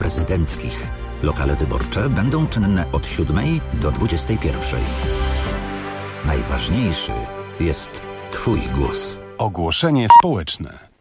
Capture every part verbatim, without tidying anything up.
prezydenckich. Lokale wyborcze będą czynne od siódmej do dwudziestej pierwszej. Najważniejszy jest Twój głos. Ogłoszenie społeczne.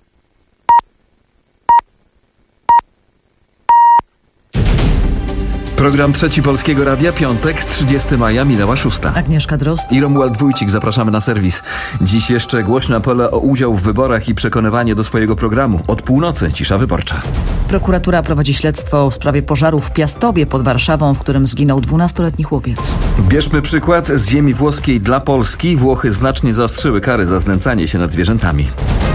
Program Trzeci Polskiego Radia, piątek, trzydziestego maja, minęła szósta. Agnieszka Drozd i Romuald Wójcik, zapraszamy na serwis. Dziś jeszcze głośno apele o udział w wyborach i przekonywanie do swojego programu. Od północy cisza wyborcza. Prokuratura prowadzi śledztwo w sprawie pożaru w Piastowie pod Warszawą, w którym zginął dwunastoletni chłopiec. Bierzmy przykład z ziemi włoskiej dla Polski. Włochy znacznie zaostrzyły kary za znęcanie się nad zwierzętami.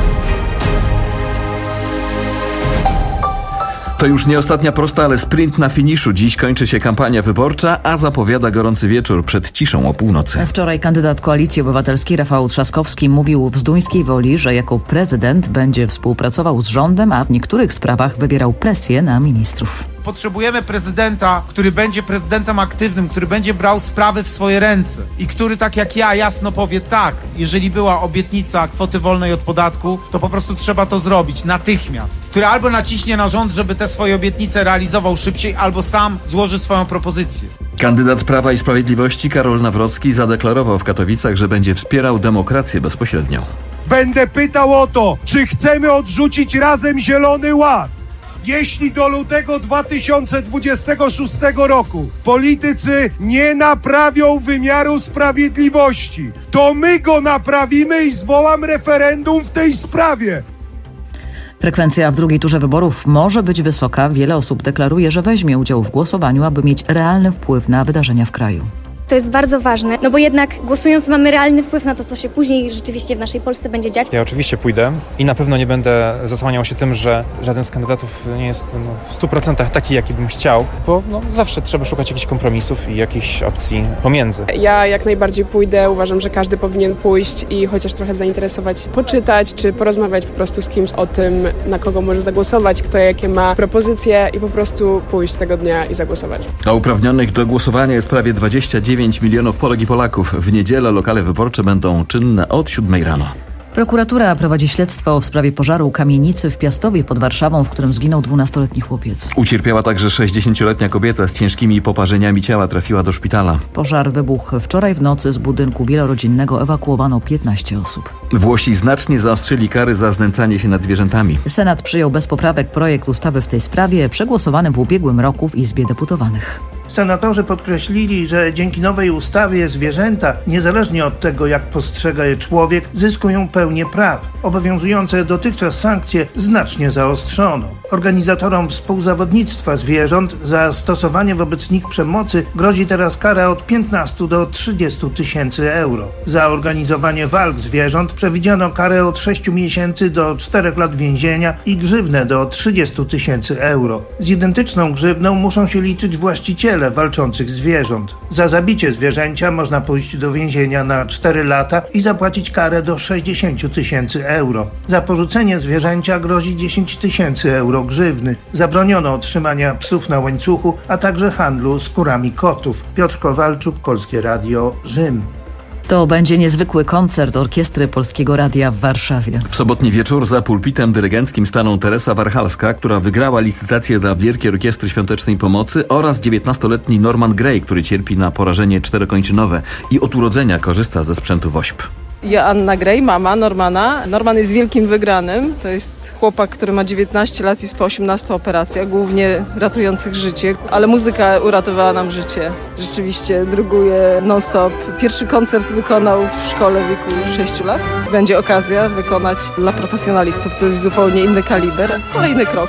To już nie ostatnia prosta, ale sprint na finiszu. Dziś kończy się kampania wyborcza, a zapowiada gorący wieczór przed ciszą o północy. Wczoraj kandydat Koalicji Obywatelskiej Rafał Trzaskowski mówił w Zduńskiej Woli, że jako prezydent będzie współpracował z rządem, a w niektórych sprawach wywierał presję na ministrów. Potrzebujemy prezydenta, który będzie prezydentem aktywnym, który będzie brał sprawy w swoje ręce i który, tak jak ja, jasno powie tak, jeżeli była obietnica kwoty wolnej od podatku, to po prostu trzeba to zrobić natychmiast. Który albo naciśnie na rząd, żeby te swoje obietnice realizował szybciej, albo sam złoży swoją propozycję. Kandydat Prawa i Sprawiedliwości Karol Nawrocki zadeklarował w Katowicach, że będzie wspierał demokrację bezpośrednią. Będę pytał o to, czy chcemy odrzucić razem Zielony Ład. Jeśli do lutego dwa tysiące dwudziestego szóstego roku politycy nie naprawią wymiaru sprawiedliwości, to my go naprawimy i zwołam referendum w tej sprawie. Frekwencja w drugiej turze wyborów może być wysoka. Wiele osób deklaruje, że weźmie udział w głosowaniu, aby mieć realny wpływ na wydarzenia w kraju. To jest bardzo ważne, no bo jednak głosując mamy realny wpływ na to, co się później rzeczywiście w naszej Polsce będzie dziać. Ja oczywiście pójdę i na pewno nie będę zasłaniał się tym, że żaden z kandydatów nie jest no, w stu procentach taki, jaki bym chciał, bo no, zawsze trzeba szukać jakichś kompromisów i jakichś opcji pomiędzy. Ja jak najbardziej pójdę, uważam, że każdy powinien pójść i chociaż trochę zainteresować, poczytać, czy porozmawiać po prostu z kimś o tym, na kogo może zagłosować, kto jakie ma propozycje i po prostu pójść tego dnia i zagłosować. A uprawnionych do głosowania jest prawie dwadzieścia dziewięć milionów Polek i Polaków. W niedzielę lokale wyborcze będą czynne od siódmej rano. Prokuratura prowadzi śledztwo w sprawie pożaru kamienicy w Piastowie pod Warszawą, w którym zginął dwunastoletni chłopiec. Ucierpiała także sześćdziesięcioletnia kobieta z ciężkimi poparzeniami ciała, trafiła do szpitala. Pożar wybuchł wczoraj w nocy. Z budynku wielorodzinnego ewakuowano piętnaście osób. Włosi znacznie zaostrzyli kary za znęcanie się nad zwierzętami. Senat przyjął bez poprawek projekt ustawy w tej sprawie, przegłosowany w ubiegłym roku w Izbie Deputowanych. Senatorzy podkreślili, że dzięki nowej ustawie zwierzęta, niezależnie od tego, jak postrzega je człowiek, zyskują pełnię praw. Obowiązujące dotychczas sankcje znacznie zaostrzono. Organizatorom współzawodnictwa zwierząt za stosowanie wobec nich przemocy grozi teraz kara od piętnastu do trzydziestu tysięcy euro. Za organizowanie walk zwierząt przewidziano karę od sześciu miesięcy do czterech lat więzienia i grzywnę do trzydziestu tysięcy euro. Z identyczną grzywną muszą się liczyć właściciele walczących zwierząt. Za zabicie zwierzęcia można pójść do więzienia na cztery lata i zapłacić karę do sześćdziesięciu tysięcy euro. Za porzucenie zwierzęcia grozi dziesięć tysięcy euro grzywny. Zabroniono trzymania psów na łańcuchu, a także handlu skórami kotów. Piotr Kowalczuk, Polskie Radio, Rzym. To będzie niezwykły koncert Orkiestry Polskiego Radia w Warszawie. W sobotni wieczór za pulpitem dyrygenckim staną Teresa Warchalska, która wygrała licytację dla Wielkiej Orkiestry Świątecznej Pomocy, oraz dziewiętnastoletni Norman Gray, który cierpi na porażenie czterokończynowe i od urodzenia korzysta ze sprzętu wośp. Joanna Gray, mama Normana. Norman jest wielkim wygranym. To jest chłopak, który ma dziewiętnaście lat i jest po osiemnastu operacjach, głównie ratujących życie. Ale muzyka uratowała nam życie. Rzeczywiście druguje non-stop. Pierwszy koncert wykonał w szkole w wieku sześciu lat. Będzie okazja wykonać dla profesjonalistów. To jest zupełnie inny kaliber. Kolejny krok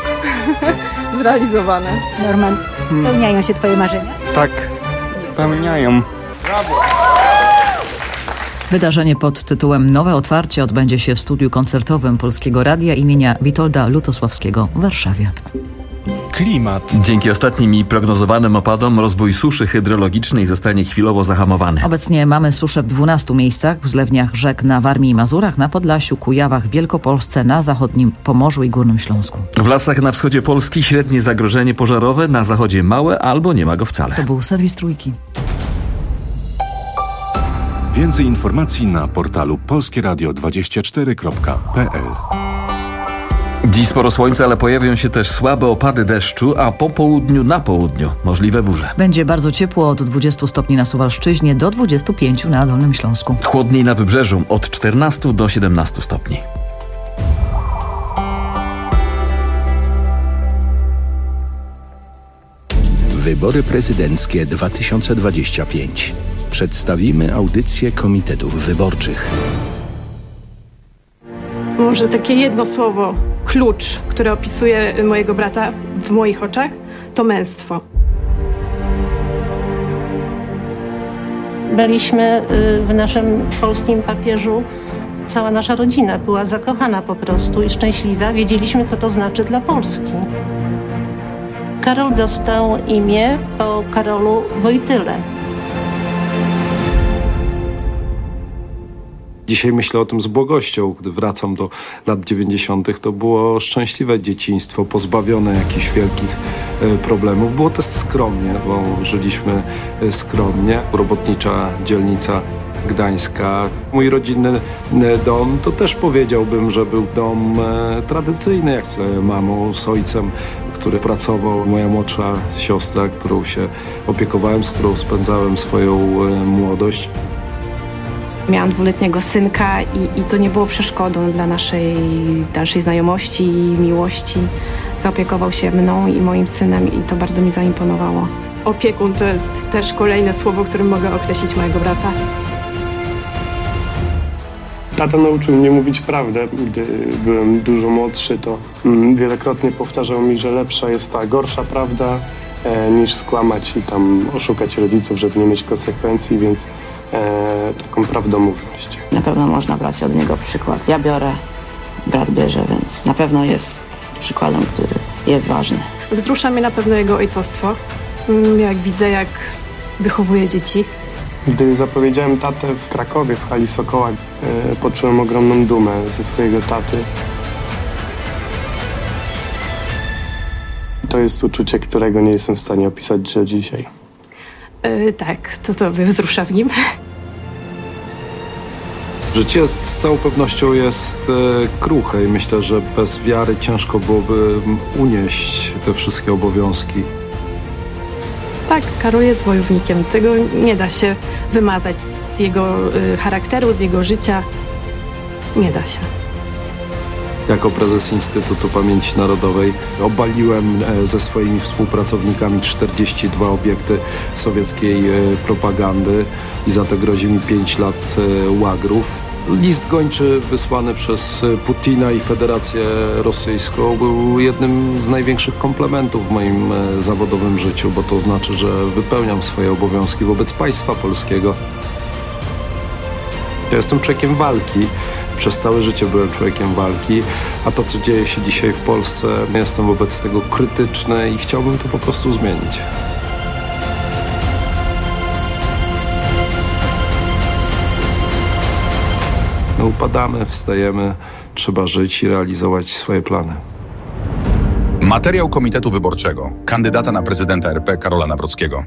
zrealizowany. Norman, spełniają się twoje marzenia? Tak, spełniają. Brawo! Wydarzenie pod tytułem Nowe Otwarcie odbędzie się w studiu koncertowym Polskiego Radia imienia Witolda Lutosławskiego w Warszawie. Klimat. Dzięki ostatnim i prognozowanym opadom rozwój suszy hydrologicznej zostanie chwilowo zahamowany. Obecnie mamy suszę w dwunastu miejscach, w zlewniach rzek na Warmii i Mazurach, na Podlasiu, Kujawach, Wielkopolsce, na zachodnim Pomorzu i Górnym Śląsku. W lasach na wschodzie Polski średnie zagrożenie pożarowe, na zachodzie małe albo nie ma go wcale. To był serwis Trójki. Więcej informacji na portalu polskieradio dwadzieścia cztery kropka p l. Dziś sporo słońca, ale pojawią się też słabe opady deszczu, a po południu na południu możliwe burze. Będzie bardzo ciepło, od dwudziestu stopni na Suwalszczyźnie do dwudziestu pięciu na Dolnym Śląsku. Chłodniej na wybrzeżu, od czternastu do siedemnastu stopni. Wybory prezydenckie dwa tysiące dwadzieścia pięć. Przedstawimy audycję komitetów wyborczych. Może takie jedno słowo, klucz, które opisuje mojego brata w moich oczach, to męstwo. Byliśmy w naszym polskim papieżu, cała nasza rodzina była zakochana po prostu i szczęśliwa. Wiedzieliśmy, co to znaczy dla Polski. Karol dostał imię po Karolu Wojtyle. Dzisiaj myślę o tym z błogością. Gdy wracam do lat dziewięćdziesiątych, to było szczęśliwe dzieciństwo, pozbawione jakichś wielkich problemów. Było też skromnie, bo żyliśmy skromnie. Robotnicza dzielnica Gdańska. Mój rodzinny dom to też powiedziałbym, że był dom tradycyjny, jak z mamą, z ojcem, który pracował, moja młodsza siostra, którą się opiekowałem, z którą spędzałem swoją młodość. Miałam dwuletniego synka i, i to nie było przeszkodą dla naszej dalszej znajomości i miłości. Zaopiekował się mną i moim synem i to bardzo mi zaimponowało. Opiekun to jest też kolejne słowo, którym mogę określić mojego brata. Tata nauczył mnie mówić prawdę. Gdy byłem dużo młodszy, to mm, wielokrotnie powtarzał mi, że lepsza jest ta gorsza prawda, e, niż skłamać i tam oszukać rodziców, żeby nie mieć konsekwencji, więc e, taką prawdomówność. Na pewno można brać od niego przykład. Ja biorę, brat bierze, więc na pewno jest przykładem, który jest ważny. Wzrusza mnie na pewno jego ojcostwo. Jak widzę, jak wychowuje dzieci. Gdy zapowiedziałem tatę w Krakowie, w hali Sokoła, e, poczułem ogromną dumę ze swojego taty. To jest uczucie, którego nie jestem w stanie opisać do dzisiaj. Yy, tak, to to wzrusza w nim. Życie z całą pewnością jest e, kruche i myślę, że bez wiary ciężko byłoby unieść te wszystkie obowiązki. Tak, Karol jest wojownikiem. Tego nie da się wymazać z jego y, charakteru, z jego życia. Nie da się. Jako prezes Instytutu Pamięci Narodowej obaliłem e, ze swoimi współpracownikami czterdzieści dwa obiekty sowieckiej e, propagandy i za to grozi mi pięć lat e, łagrów. List gończy wysłany przez Putina i Federację Rosyjską był jednym z największych komplementów w moim zawodowym życiu, bo to znaczy, że wypełniam swoje obowiązki wobec państwa polskiego. Ja jestem człowiekiem walki. Przez całe życie byłem człowiekiem walki, a to, co dzieje się dzisiaj w Polsce, jestem wobec tego krytyczny i chciałbym to po prostu zmienić. My upadamy, wstajemy, trzeba żyć i realizować swoje plany. Materiał Komitetu Wyborczego kandydata na prezydenta R P Karola Nawrockiego.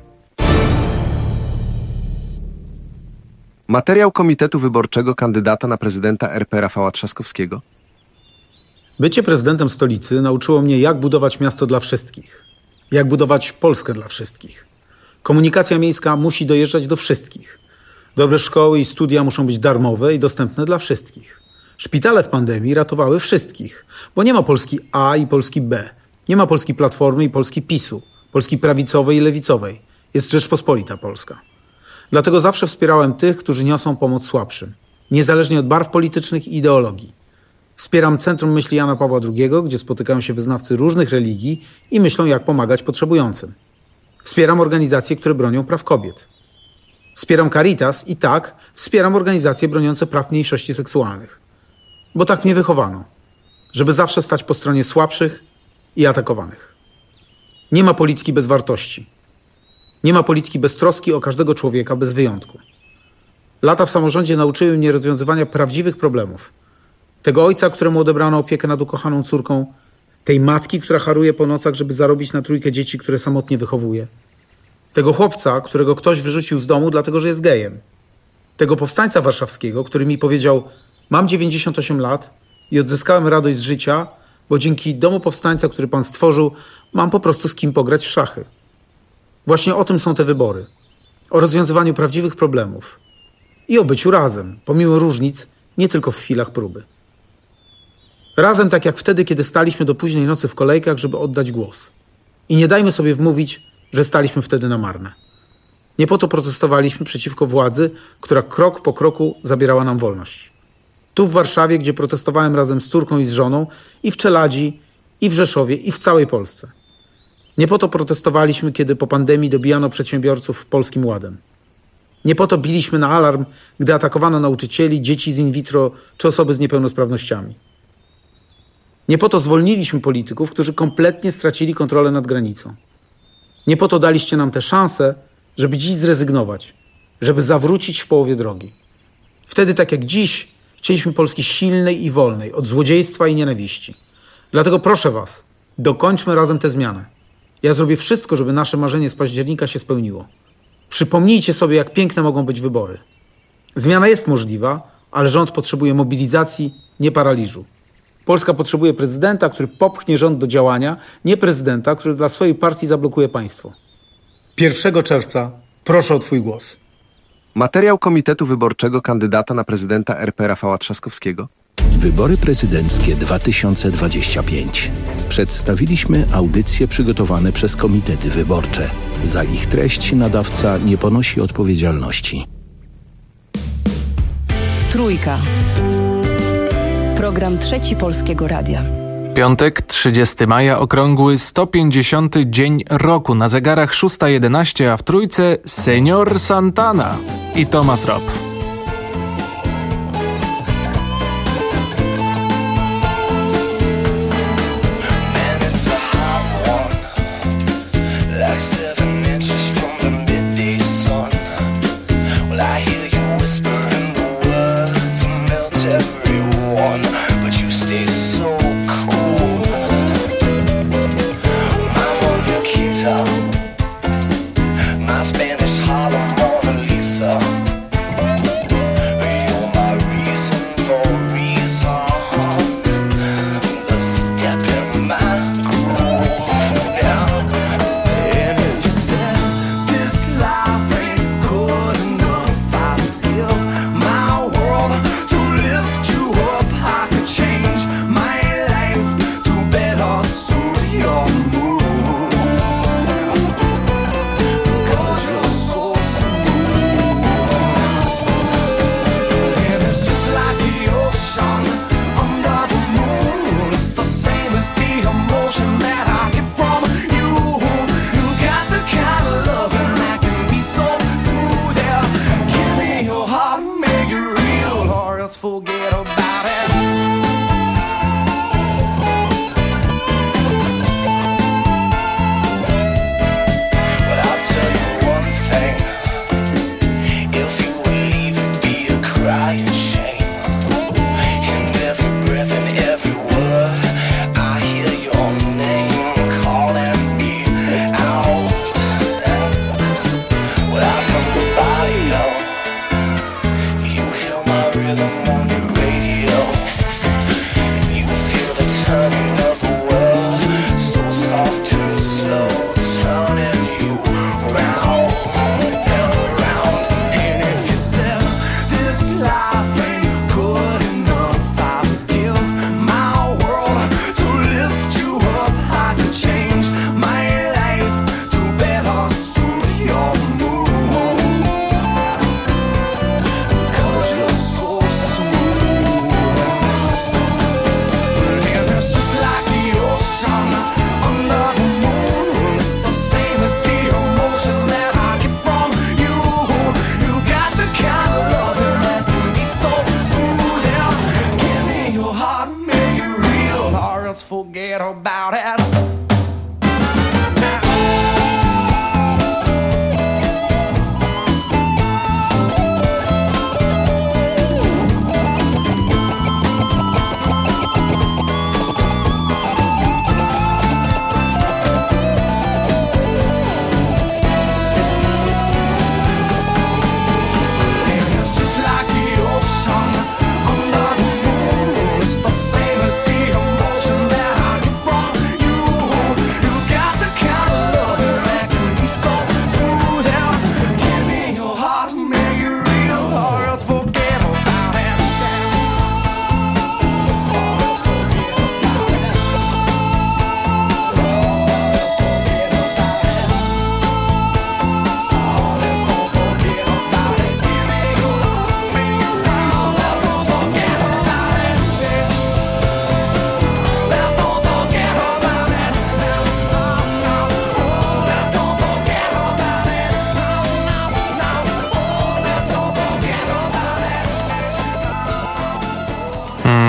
Materiał Komitetu Wyborczego kandydata na prezydenta R P Rafała Trzaskowskiego. Bycie prezydentem stolicy nauczyło mnie, jak budować miasto dla wszystkich. Jak budować Polskę dla wszystkich. Komunikacja miejska musi dojeżdżać do wszystkich. Dobre szkoły i studia muszą być darmowe i dostępne dla wszystkich. Szpitale w pandemii ratowały wszystkich, bo nie ma Polski A i Polski B. Nie ma Polski Platformy i Polski PiSu, Polski prawicowej i lewicowej. Jest Rzeczpospolita Polska. Dlatego zawsze wspierałem tych, którzy niosą pomoc słabszym, niezależnie od barw politycznych i ideologii. Wspieram Centrum Myśli Jana Pawła drugiego, gdzie spotykają się wyznawcy różnych religii i myślą, jak pomagać potrzebującym. Wspieram organizacje, które bronią praw kobiet. Wspieram Caritas i tak, wspieram organizacje broniące praw mniejszości seksualnych. Bo tak mnie wychowano, żeby zawsze stać po stronie słabszych i atakowanych. Nie ma polityki bez wartości. Nie ma polityki bez troski o każdego człowieka, bez wyjątku. Lata w samorządzie nauczyły mnie rozwiązywania prawdziwych problemów. Tego ojca, któremu odebrano opiekę nad ukochaną córką, tej matki, która haruje po nocach, żeby zarobić na trójkę dzieci, które samotnie wychowuje. Tego chłopca, którego ktoś wyrzucił z domu, dlatego że jest gejem. Tego powstańca warszawskiego, który mi powiedział: mam dziewięćdziesiąt osiem lat i odzyskałem radość z życia, bo dzięki domu powstańca, który pan stworzył, mam po prostu z kim pograć w szachy. Właśnie o tym są te wybory. O rozwiązywaniu prawdziwych problemów. I o byciu razem, pomimo różnic, nie tylko w chwilach próby. Razem tak jak wtedy, kiedy staliśmy do późnej nocy w kolejkach, żeby oddać głos. I nie dajmy sobie wmówić, że staliśmy wtedy na marne. Nie po to protestowaliśmy przeciwko władzy, która krok po kroku zabierała nam wolność. Tu w Warszawie, gdzie protestowałem razem z córką i z żoną, i w Czeladzi, i w Rzeszowie, i w całej Polsce. Nie po to protestowaliśmy, kiedy po pandemii dobijano przedsiębiorców Polskim Ładem. Nie po to biliśmy na alarm, gdy atakowano nauczycieli, dzieci z in vitro czy osoby z niepełnosprawnościami. Nie po to zwolniliśmy polityków, którzy kompletnie stracili kontrolę nad granicą. Nie po to daliście nam tę szansę, żeby dziś zrezygnować, żeby zawrócić w połowie drogi. Wtedy, tak jak dziś, chcieliśmy Polski silnej i wolnej, od złodziejstwa i nienawiści. Dlatego proszę was, dokończmy razem tę zmianę. Ja zrobię wszystko, żeby nasze marzenie z października się spełniło. Przypomnijcie sobie, jak piękne mogą być wybory. Zmiana jest możliwa, ale rząd potrzebuje mobilizacji, nie paraliżu. Polska potrzebuje prezydenta, który popchnie rząd do działania, nie prezydenta, który dla swojej partii zablokuje państwo. pierwszego czerwca proszę o twój głos. Materiał Komitetu Wyborczego kandydata na prezydenta R P Rafała Trzaskowskiego. Wybory prezydenckie dwa tysiące dwadzieścia pięć. Przedstawiliśmy audycje przygotowane przez komitety wyborcze. Za ich treść nadawca nie ponosi odpowiedzialności. Trójka. Program Trzeci Polskiego Radia. Piątek, trzydziestego maja, okrągły sto pięćdziesiąty dzień roku. Na zegarach szósta jedenaście, a w Trójce Senior Santana i Thomas Robb.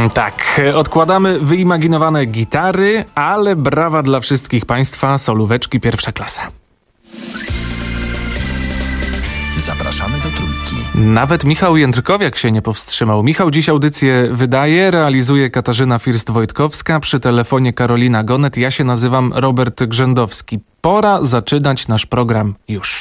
Tak, odkładamy wyimaginowane gitary, ale brawa dla wszystkich państwa, solóweczki pierwsza klasa. Zapraszamy do Trójki. Nawet Michał Jędrkowiak się nie powstrzymał. Michał dziś audycję wydaje, realizuje Katarzyna First-Wojtkowska, przy telefonie Karolina Gonet. Ja się nazywam Robert Grzędowski. Pora zaczynać nasz program już.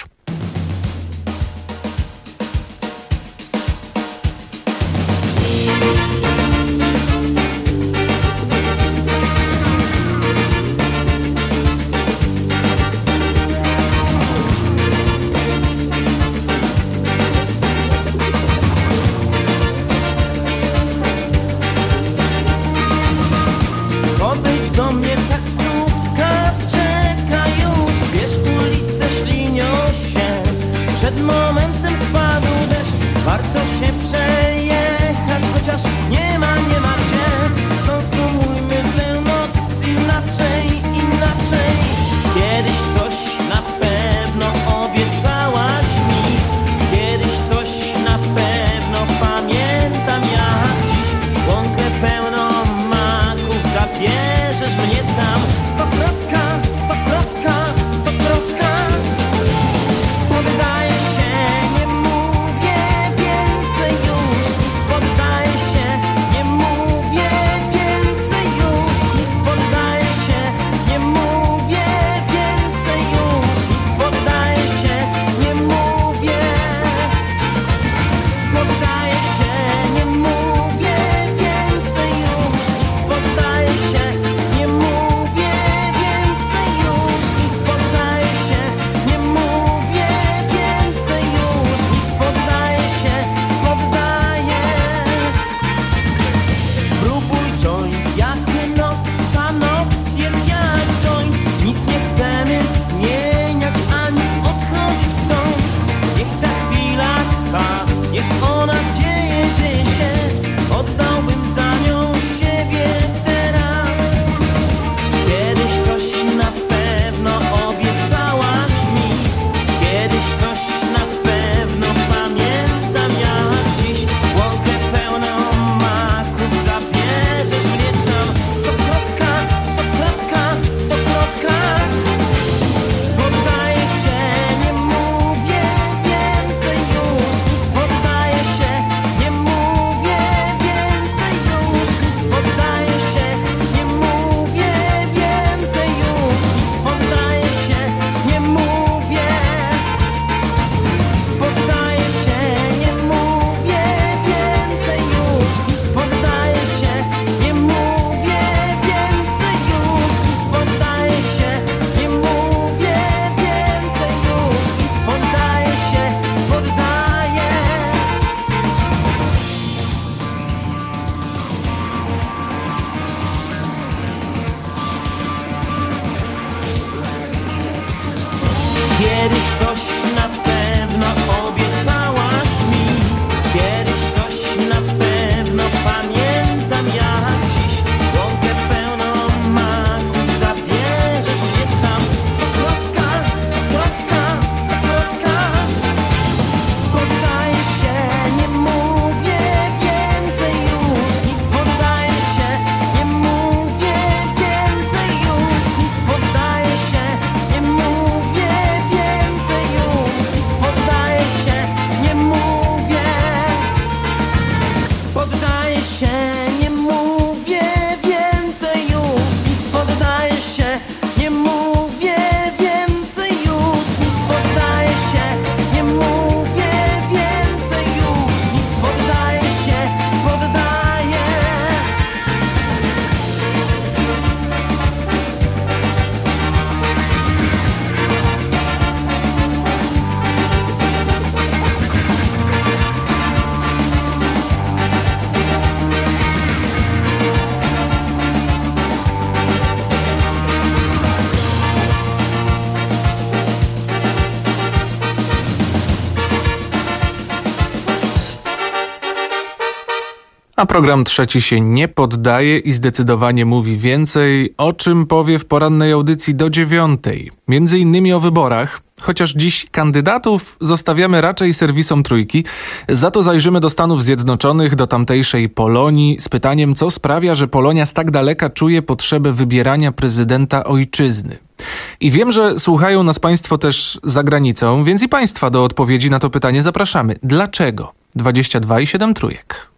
Kiedyś coś na pewno obiecałaś mi, kiedyś coś na pewno pamiętam jak dziś. Łąkę pełną maków, zabierzesz mnie tam. Stokrotka, stokrotka, stokrotka. Poddaję się, nie mówię więcej już nic. Poddaję się, nie mówię więcej już nic. Poddaję się, nie mówię więcej już nic. Poddaję się, nie mówię. Poddaję się, nie mówię więcej już nic. Poddaję się, nie mówię więcej już nic. Poddaję się, nie mówię więcej już nic. Poddaję się, poddaję. A program trzeci się nie poddaje i zdecydowanie mówi więcej, o czym powie w porannej audycji do dziewiątej. Między innymi o wyborach. Chociaż dziś kandydatów zostawiamy raczej serwisom Trójki, za to zajrzymy do Stanów Zjednoczonych, do tamtejszej Polonii z pytaniem, co sprawia, że Polonia z tak daleka czuje potrzebę wybierania prezydenta ojczyzny. I wiem, że słuchają nas Państwo też za granicą, więc i Państwa do odpowiedzi na to pytanie zapraszamy. Dlaczego? dwadzieścia dwa i siedem trójek.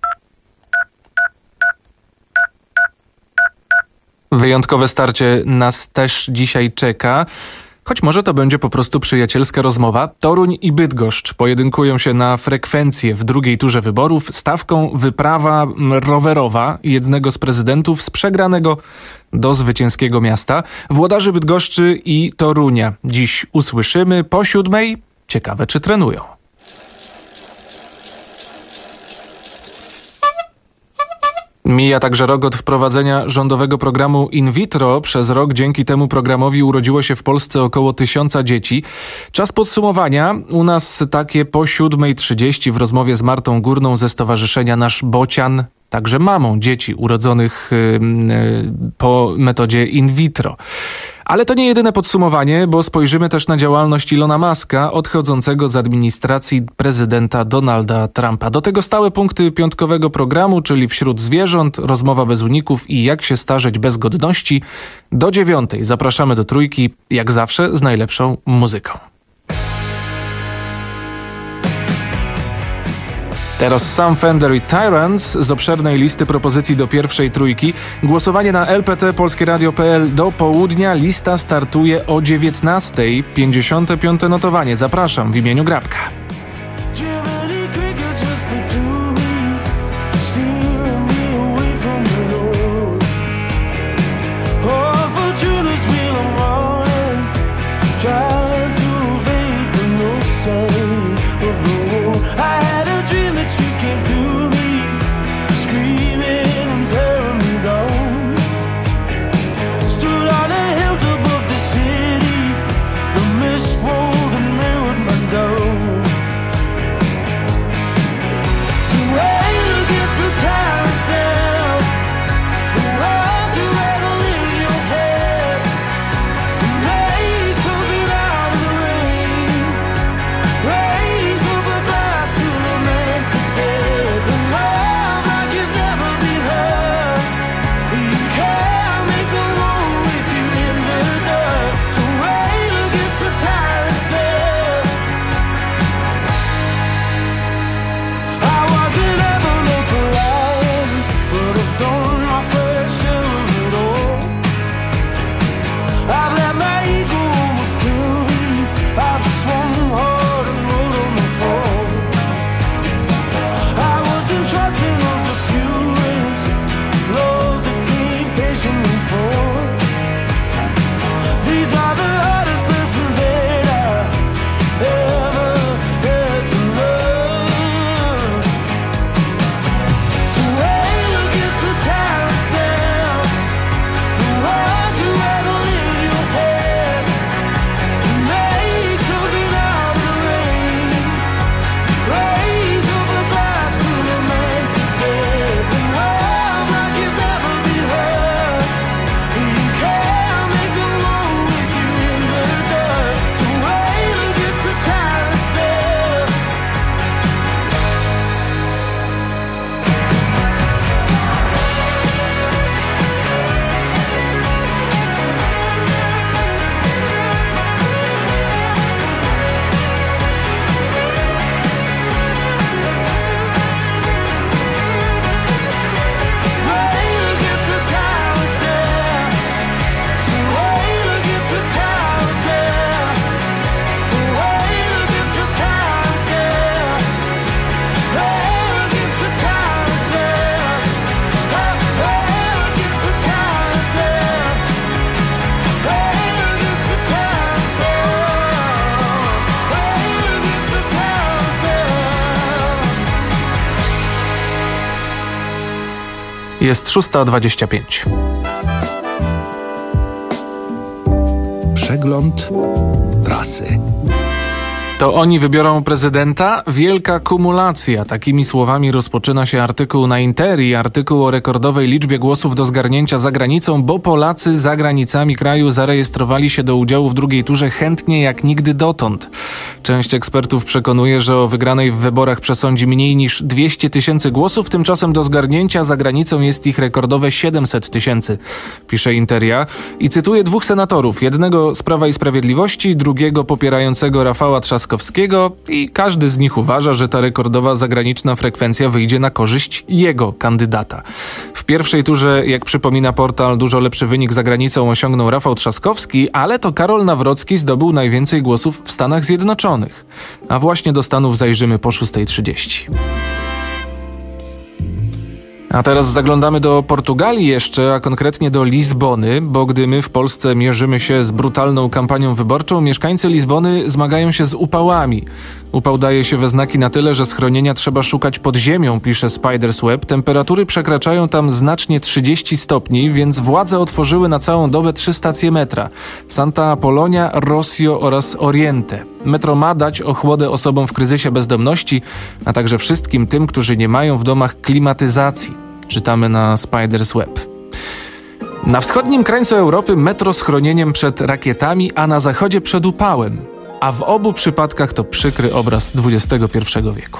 Wyjątkowe starcie nas też dzisiaj czeka. Choć może to będzie po prostu przyjacielska rozmowa. Toruń i Bydgoszcz pojedynkują się na frekwencję w drugiej turze wyborów. Stawką wyprawa rowerowa jednego z prezydentów z przegranego do zwycięskiego miasta. Włodarzy Bydgoszczy i Torunia dziś usłyszymy po siódmej. Ciekawe, czy trenują. Mija także rok od wprowadzenia rządowego programu in vitro. Przez rok dzięki temu programowi urodziło się w Polsce około tysiąca dzieci. Czas podsumowania. U nas takie po siódmej trzydzieści w rozmowie z Martą Górną ze Stowarzyszenia Nasz Bocian, także mamą dzieci urodzonych yy, yy, po metodzie in vitro. Ale to nie jedyne podsumowanie, bo spojrzymy też na działalność Ilona Muska, odchodzącego z administracji prezydenta Donalda Trumpa. Do tego stałe punkty piątkowego programu, czyli Wśród zwierząt, rozmowa bez uników i jak się starzeć bez godności. Do dziewiątej zapraszamy do Trójki, jak zawsze z najlepszą muzyką. Teraz Sam Fender i Tyrants z obszernej listy propozycji do pierwszej trójki. Głosowanie na L P T Polskie Radio kropka P L do południa. Lista startuje o dziewiętnastej. pięćdziesiąte piąte notowanie. Zapraszam w imieniu Grabka. Jest szósta dwadzieścia pięć. Przegląd trasy. To oni wybiorą prezydenta? Wielka kumulacja. Takimi słowami rozpoczyna się artykuł na Interi, artykuł o rekordowej liczbie głosów do zgarnięcia za granicą, bo Polacy za granicami kraju zarejestrowali się do udziału w drugiej turze chętnie jak nigdy dotąd. Część ekspertów przekonuje, że o wygranej w wyborach przesądzi mniej niż dwieście tysięcy głosów, tymczasem do zgarnięcia za granicą jest ich rekordowe siedemset tysięcy, pisze Interia i cytuje dwóch senatorów, jednego z Prawa i Sprawiedliwości, drugiego popierającego Rafała Trzaskowskiego i każdy z nich uważa, że ta rekordowa zagraniczna frekwencja wyjdzie na korzyść jego kandydata. W pierwszej turze, jak przypomina portal, dużo lepszy wynik za granicą osiągnął Rafał Trzaskowski, ale to Karol Nawrocki zdobył najwięcej głosów w Stanach Zjednoczonych. A właśnie do Stanów zajrzymy po szóstej trzydzieści. A teraz zaglądamy do Portugalii jeszcze, a konkretnie do Lizbony, bo gdy my w Polsce mierzymy się z brutalną kampanią wyborczą, mieszkańcy Lizbony zmagają się z upałami. Upał daje się we znaki na tyle, że schronienia trzeba szukać pod ziemią, pisze Spider's Web. Temperatury przekraczają tam znacznie trzydzieści stopni, więc władze otworzyły na całą dobę trzy stacje metra. Santa Apolonia, Rossio oraz Oriente. Metro ma dać ochłodę osobom w kryzysie bezdomności, a także wszystkim tym, którzy nie mają w domach klimatyzacji. Czytamy na Spider's Web. Na wschodnim krańcu Europy metro z chronieniem przed rakietami, a na zachodzie przed upałem. A w obu przypadkach to przykry obraz dwudziestego pierwszego wieku.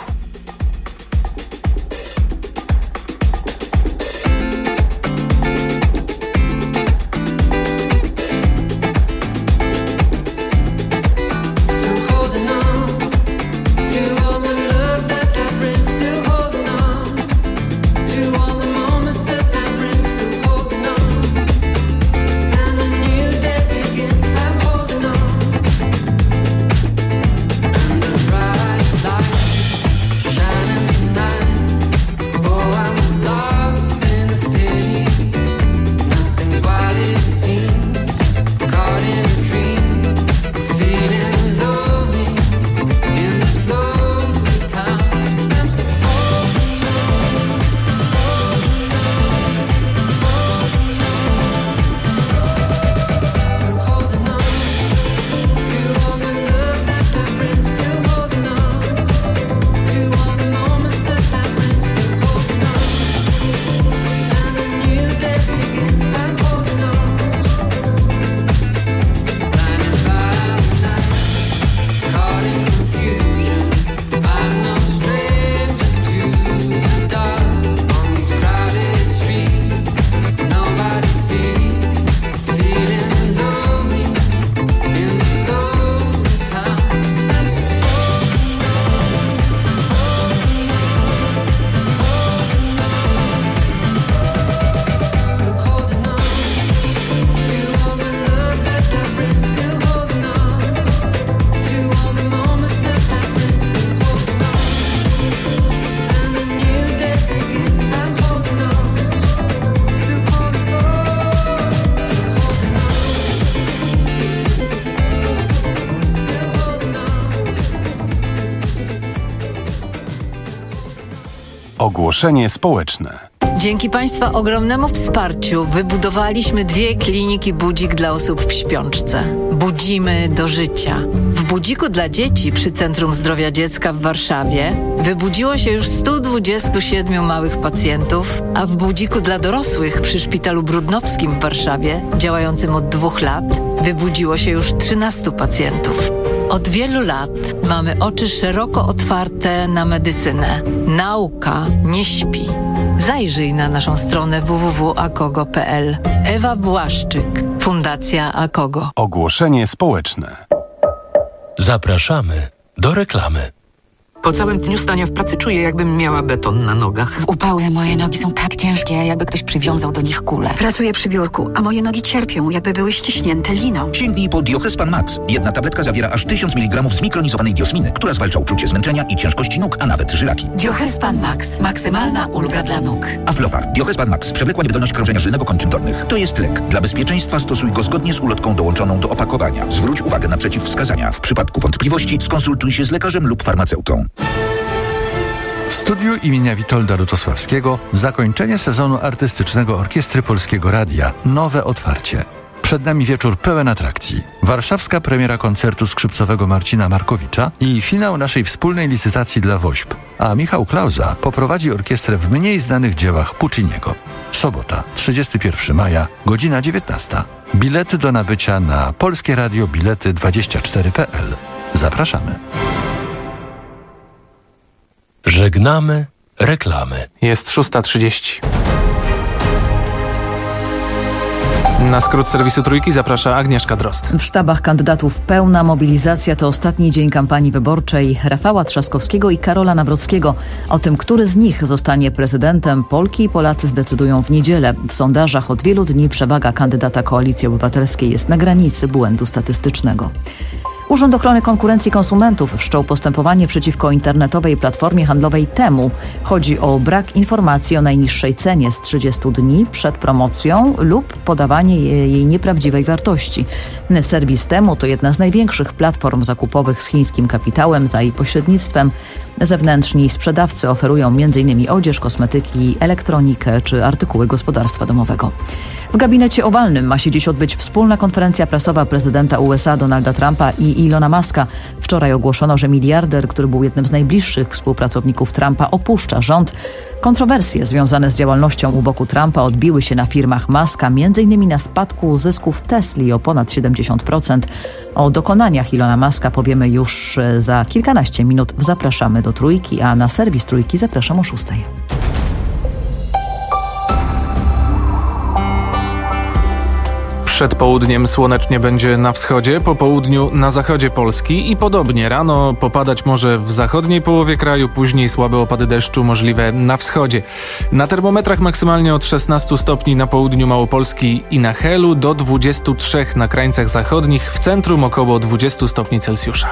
Ogłoszenie społeczne. Dzięki Państwa ogromnemu wsparciu wybudowaliśmy dwie kliniki Budzik dla osób w śpiączce. Budzimy do życia. W Budziku dla dzieci przy Centrum Zdrowia Dziecka w Warszawie wybudziło się już stu dwudziestu siedmiu małych pacjentów, a w Budziku dla dorosłych przy Szpitalu Brudnowskim w Warszawie, działającym od dwóch lat, wybudziło się już trzynastu pacjentów. Od wielu lat mamy oczy szeroko otwarte na medycynę. Nauka nie śpi. Zajrzyj na naszą stronę w w w kropka akogo kropka p l. Ewa Błaszczyk, Fundacja Akogo. Ogłoszenie społeczne. Zapraszamy do reklamy. Po całym dniu stania w pracy czuję, jakbym miała beton na nogach. W upały moje nogi są tak ciężkie, jakby ktoś przywiązał do nich kulę. Pracuję przy biurku, a moje nogi cierpią, jakby były ściśnięte liną. Sięgnij po Diochespan Max. Jedna tabletka zawiera aż tysiąc miligramów zmikronizowanej diosminy, która zwalcza uczucie zmęczenia i ciężkości nóg, a nawet żylaki. Diochespan Max. Maksymalna ulga dla nóg. Aflofar. Diochespan Max. Przewlekła niewydolność krążenia żylnego kończyn dolnych. To jest lek. Dla bezpieczeństwa stosuj go zgodnie z ulotką dołączoną do opakowania. Zwróć uwagę na przeciwwskazania. W przypadku wątpliwości skonsultuj się z lekarzem lub farmaceutą. W studiu imienia Witolda Lutosławskiego zakończenie sezonu artystycznego Orkiestry Polskiego Radia. Nowe otwarcie. Przed nami wieczór pełen atrakcji. Warszawska premiera koncertu skrzypcowego Marcina Markowicza i finał naszej wspólnej licytacji dla WOŚP. A Michał Klauza poprowadzi orkiestrę w mniej znanych dziełach Pucciniego. Sobota, trzydziestego pierwszego maja, godzina dziewiętnasta. Bilety do nabycia na Polskie Radio Bilety dwadzieścia cztery kropka p l. Zapraszamy. Żegnamy reklamy. Jest szósta trzydzieści. Na skrót serwisu Trójki zaprasza Agnieszka Drozd. W sztabach kandydatów pełna mobilizacja to ostatni dzień kampanii wyborczej Rafała Trzaskowskiego i Karola Nawrockiego. O tym, który z nich zostanie prezydentem, Polki i Polacy zdecydują w niedzielę. W sondażach od wielu dni przewaga kandydata Koalicji Obywatelskiej jest na granicy błędu statystycznego. Urząd Ochrony Konkurencji i Konsumentów wszczął postępowanie przeciwko internetowej platformie handlowej Temu. Chodzi o brak informacji o najniższej cenie z trzydziestu dni przed promocją lub podawanie jej nieprawdziwej wartości. Serwis Temu to jedna z największych platform zakupowych z chińskim kapitałem. Za jej pośrednictwem zewnętrzni sprzedawcy oferują m in odzież, kosmetyki, elektronikę czy artykuły gospodarstwa domowego. W gabinecie owalnym ma się dziś odbyć wspólna konferencja prasowa prezydenta U S A Donalda Trumpa i Ilona Muska. Wczoraj ogłoszono, że miliarder, który był jednym z najbliższych współpracowników Trumpa, opuszcza rząd. Kontrowersje związane z działalnością u boku Trumpa odbiły się na firmach Muska, między innymi na spadku zysków Tesli o ponad siedemdziesiąt procent. O dokonaniach Ilona Muska powiemy już za kilkanaście minut. Zapraszamy do Trójki, a na serwis Trójki zapraszam o szóstej. Przed południem słonecznie będzie na wschodzie, po południu na zachodzie Polski i podobnie. Rano popadać może w zachodniej połowie kraju, później słabe opady deszczu możliwe na wschodzie. Na termometrach maksymalnie od szesnastu stopni na południu Małopolski i na Helu do dwudziestu trzech na krańcach zachodnich, w centrum około dwudziestu stopni Celsjusza.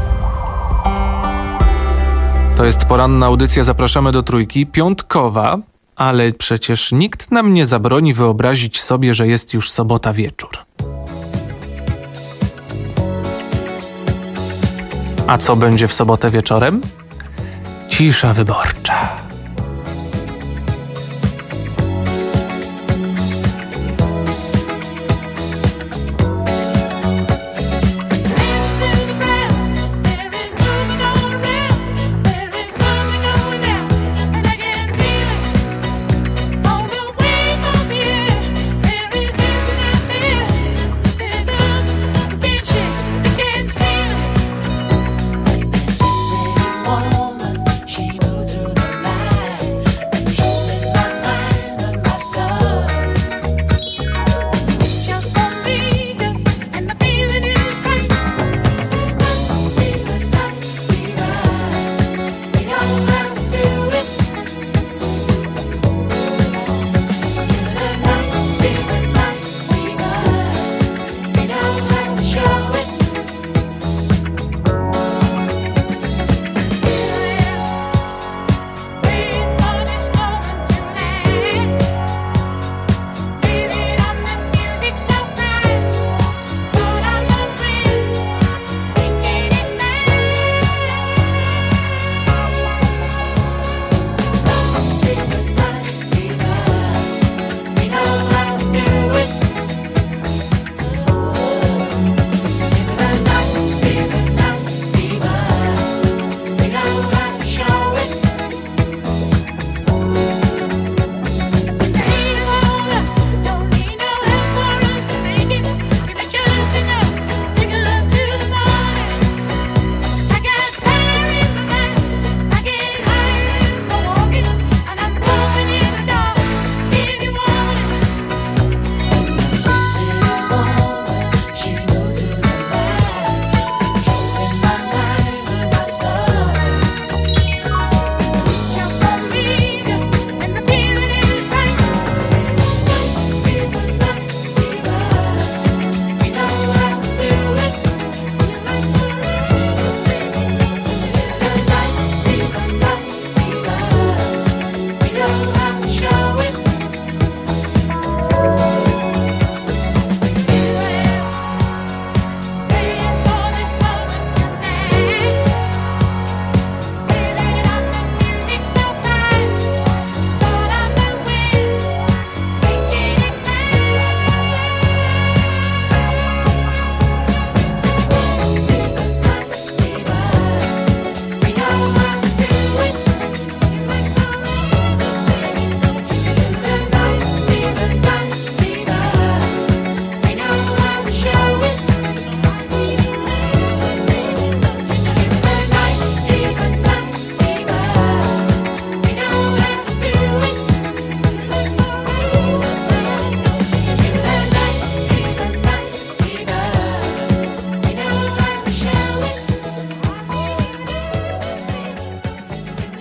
To jest poranna audycja, zapraszamy do Trójki, piątkowa. Ale przecież nikt nam nie zabroni wyobrazić sobie, że jest już sobota wieczór. A co będzie w sobotę wieczorem? Cisza wyborcza. She moved through the night.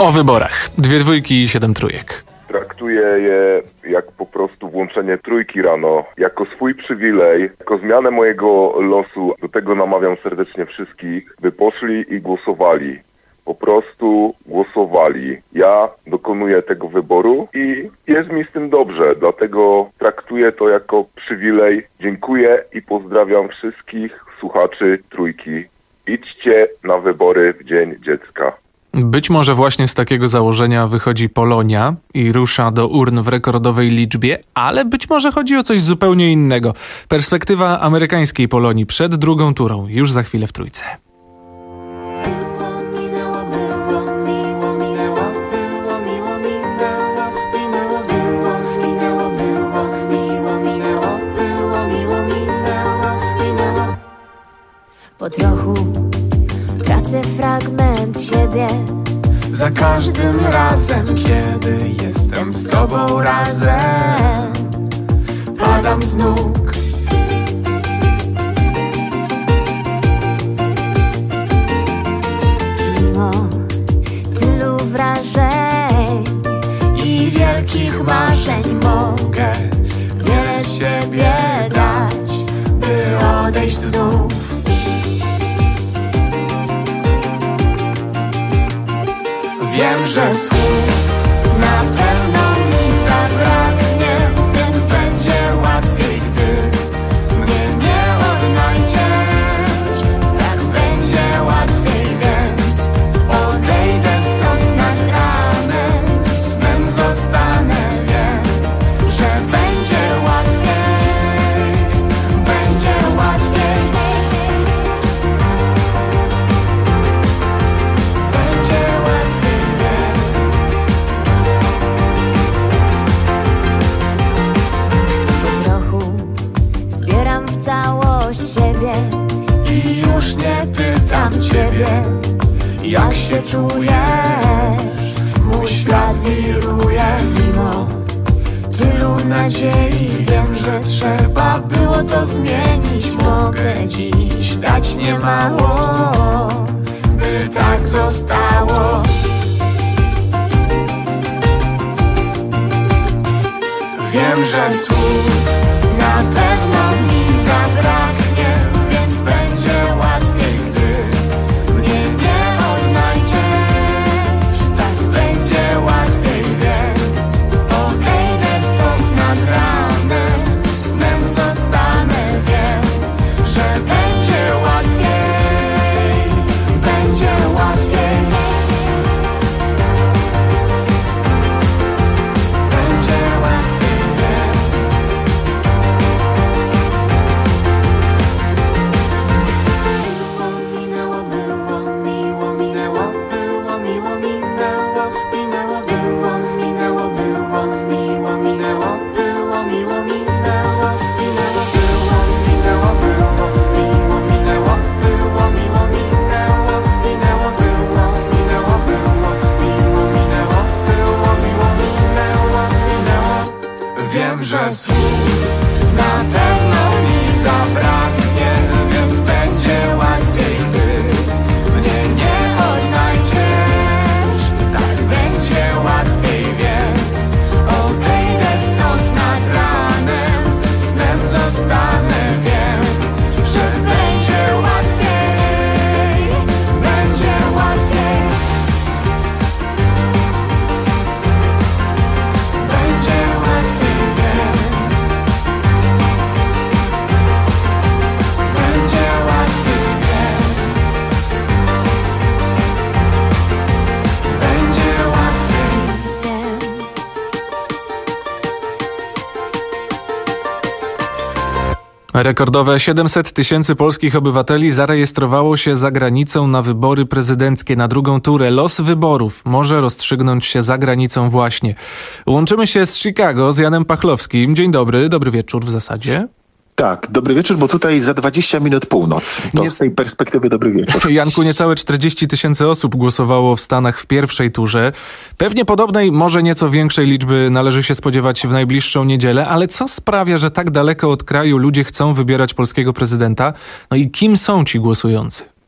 O wyborach. Dwie dwójki i siedem trójek. Traktuję je jak po prostu włączenie trójki rano, jako swój przywilej, jako zmianę mojego losu. Do tego namawiam serdecznie wszystkich, by poszli i głosowali. Po prostu głosowali. Ja dokonuję tego wyboru i jest mi z tym dobrze, dlatego traktuję to jako przywilej. Dziękuję i pozdrawiam wszystkich słuchaczy Trójki. Idźcie na wybory w Dzień Dziecka. Być może właśnie z takiego założenia wychodzi Polonia i rusza do urn w rekordowej liczbie, ale być może chodzi o coś zupełnie innego. Perspektywa amerykańskiej Polonii przed drugą turą, już za chwilę w Trójce. Po trochu tracę fragment siebie. Za każdym razem, kiedy jestem z tobą razem, padam z nóg. Mimo tylu wrażeń i wielkich marzeń mogę wiele z siebie dać, by odejść znów. Wiem, że słów na pewno mi zabraknie, więc będzie łatwiej, gdy mnie nie odnajdziesz. Tak będzie łatwiej, więc odejdę stąd nad ranem. Snem zostanę, wiem, że będzie łatwiej, będzie łatwiej. Będzie łatwiej. I już nie pytam ciebie, jak się czujesz. Mój świat wiruje mimo tylu nadziei. Wiem, że trzeba było to zmienić. Mogę dziś dać niemało, by tak zostało. Wiem, że słów na pewno mi zabraknie, więc będzie łatwiej, gdy mnie nie odnajdziesz. Tak będzie łatwiej, więc odejdę stąd nad ranem. Snem zostanę, wiem, że będzie łatwiej, będzie łatwiej. Będzie łatwiej, wiem. Wiem, że słów na pewno mi zabraknie, więc będzie łatwiej, gdy mnie nie odnajdziesz. Tak będzie łatwiej, więc odejdę stąd nad ranem. Snem zostanę, wiem, że będzie łatwiej, będzie łatwiej. Będzie łatwiej, wiem. Będzie łatwiej, wiem. Będzie łatwiej, wiem. Rekordowe siedemset tysięcy polskich obywateli zarejestrowało się za granicą na wybory prezydenckie na drugą turę. Los wyborów może rozstrzygnąć się za granicą właśnie. Łączymy się z Chicago z Janem Pachlowskim. Dzień dobry, dobry wieczór w zasadzie. Tak, dobry wieczór, bo tutaj za dwadzieścia minut północ. To Nie- z tej perspektywy dobry wieczór. Janku, niecałe czterdzieści tysięcy osób głosowało w Stanach w pierwszej turze. Pewnie podobnej, może nieco większej liczby należy się spodziewać w najbliższą niedzielę, ale co sprawia, że tak daleko od kraju ludzie chcą wybierać polskiego prezydenta? No i kim są ci głosujący?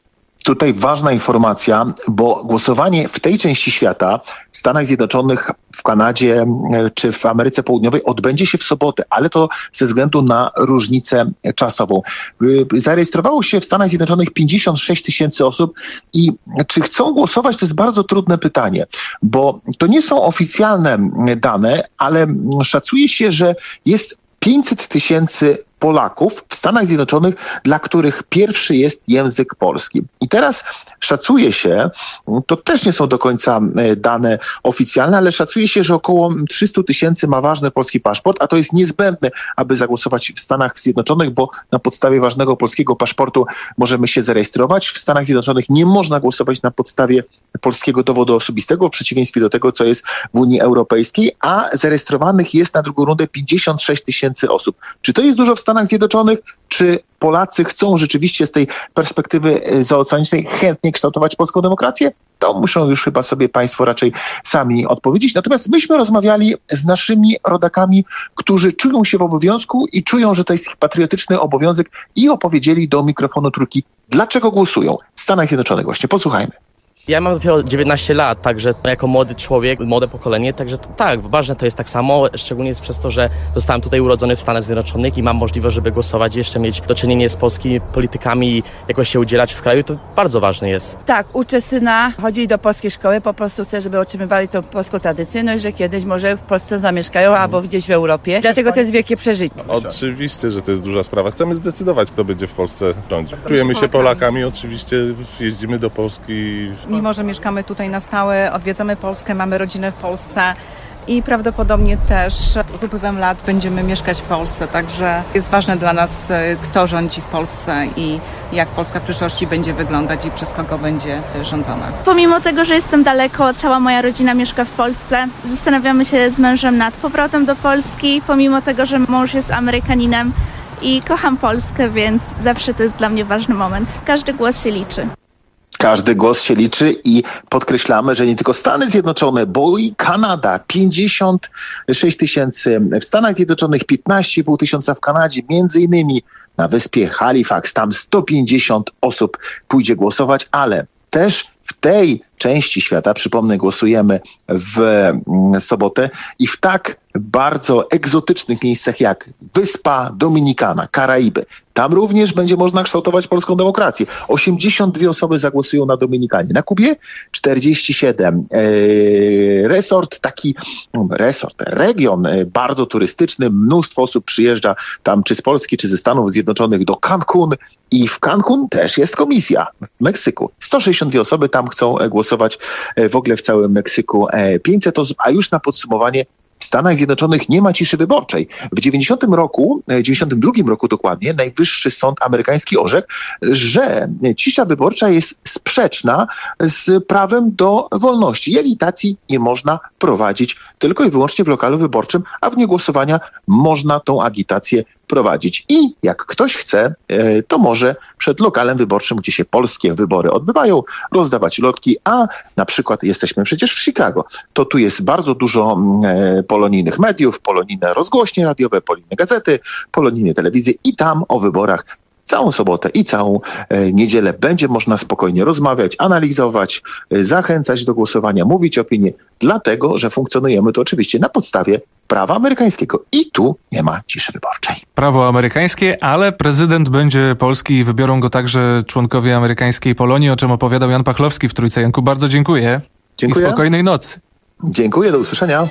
tutaj ważna informacja, bo głosowanie w tej części świata, w Stanach Zjednoczonych, w Kanadzie czy w Ameryce Południowej odbędzie się w sobotę, ale to ze względu na różnicę czasową. Zarejestrowało się w Stanach Zjednoczonych pięćdziesiąt sześć tysięcy osób i czy chcą głosować, to jest bardzo trudne pytanie, bo to nie są oficjalne dane, ale szacuje się, że jest pięćset tysięcy Polaków w Stanach Zjednoczonych, dla których pierwszy jest język polski. I teraz szacuje się, to też nie są do końca dane oficjalne, ale szacuje się, że około trzysta tysięcy ma ważny polski paszport, a to jest niezbędne, aby zagłosować w Stanach Zjednoczonych, bo na podstawie ważnego polskiego paszportu możemy się zarejestrować. W Stanach Zjednoczonych nie można głosować na podstawie polskiego dowodu osobistego, w przeciwieństwie do tego, co jest w Unii Europejskiej, a zarejestrowanych jest na drugą rundę pięćdziesiąt sześć tysięcy osób. Czy to jest dużo w Stanach Zjednoczonych? Czy Polacy chcą rzeczywiście z tej perspektywy zaoceanicznej chętnie kształtować polską demokrację? To muszą już chyba sobie państwo raczej sami odpowiedzieć. Natomiast myśmy rozmawiali z naszymi rodakami, którzy czują się w obowiązku i czują, że to jest ich patriotyczny obowiązek i opowiedzieli do mikrofonu Trójki, dlaczego głosują w Stanach Zjednoczonych. Właśnie posłuchajmy. Ja mam dopiero dziewiętnaście lat, także jako młody człowiek, młode pokolenie, także to, tak, ważne to jest tak samo, szczególnie przez to, że zostałem tutaj urodzony w Stanach Zjednoczonych i mam możliwość, żeby głosować, jeszcze mieć do czynienia z polskimi politykami i jakoś się udzielać w kraju, to bardzo ważne jest. Tak, uczę syna, chodzi do polskiej szkoły, po prostu chcę, żeby otrzymywali tą polską tradycję, no i że kiedyś może w Polsce zamieszkają albo gdzieś w Europie, dlatego to jest wielkie przeżycie. Oczywiście, że to jest duża sprawa. Chcemy zdecydować, kto będzie w Polsce rządził. Czujemy się Polakami, oczywiście jeździmy do Polski. Mimo że mieszkamy tutaj na stałe, odwiedzamy Polskę, mamy rodzinę w Polsce i prawdopodobnie też z upływem lat będziemy mieszkać w Polsce, także jest ważne dla nas, kto rządzi w Polsce i jak Polska w przyszłości będzie wyglądać i przez kogo będzie rządzona. Pomimo tego, że jestem daleko, cała moja rodzina mieszka w Polsce, zastanawiamy się z mężem nad powrotem do Polski, pomimo tego, że mąż jest Amerykaninem i kocham Polskę, więc zawsze to jest dla mnie ważny moment. Każdy głos się liczy. Każdy głos się liczy i podkreślamy, że nie tylko Stany Zjednoczone, bo i Kanada, pięćdziesiąt sześć tysięcy w Stanach Zjednoczonych, piętnaście i pół tysiąca w Kanadzie, między innymi na wyspie Halifax, tam sto pięćdziesiąt osób pójdzie głosować, ale też w tej części świata, przypomnę, głosujemy w sobotę i w tak bardzo egzotycznych miejscach jak Wyspa Dominikana, Karaiby. Tam również będzie można kształtować polską demokrację. osiemdziesiąt dwie osoby zagłosują na Dominikanie. Na Kubie czterdzieści siedem. Eee, resort, taki resort, region bardzo turystyczny. Mnóstwo osób przyjeżdża tam czy z Polski, czy ze Stanów Zjednoczonych do Cancun. I w Cancun też jest komisja w Meksyku. sto sześćdziesiąt dwie osoby tam chcą głosować w ogóle w całym Meksyku. pięćset osób, a już na podsumowanie w Stanach Zjednoczonych nie ma ciszy wyborczej. W dziewięćdziesiątym roku, dziewięćdziesiątym drugim roku dokładnie, Najwyższy Sąd Amerykański orzekł, że cisza wyborcza jest sprzeczna z prawem do wolności. I agitacji nie można prowadzić tylko i wyłącznie w lokalu wyborczym, a w dniu głosowania można tą agitację prowadzić. I jak ktoś chce, to może przed lokalem wyborczym, gdzie się polskie wybory odbywają, rozdawać ulotki, a na przykład jesteśmy przecież w Chicago, to tu jest bardzo dużo polonijnych mediów, polonijne rozgłośnie radiowe, polonijne gazety, polonijne telewizje i tam o wyborach całą sobotę i całą e, niedzielę będzie można spokojnie rozmawiać, analizować, e, zachęcać do głosowania, mówić opinię, dlatego, że funkcjonujemy to oczywiście na podstawie prawa amerykańskiego i tu nie ma ciszy wyborczej. Prawo amerykańskie, ale prezydent będzie polski i wybiorą go także członkowie amerykańskiej Polonii, o czym opowiadał Jan Pachlowski w Trójce. Janku, bardzo dziękuję. Dziękuję. I spokojnej nocy. Dziękuję, do usłyszenia.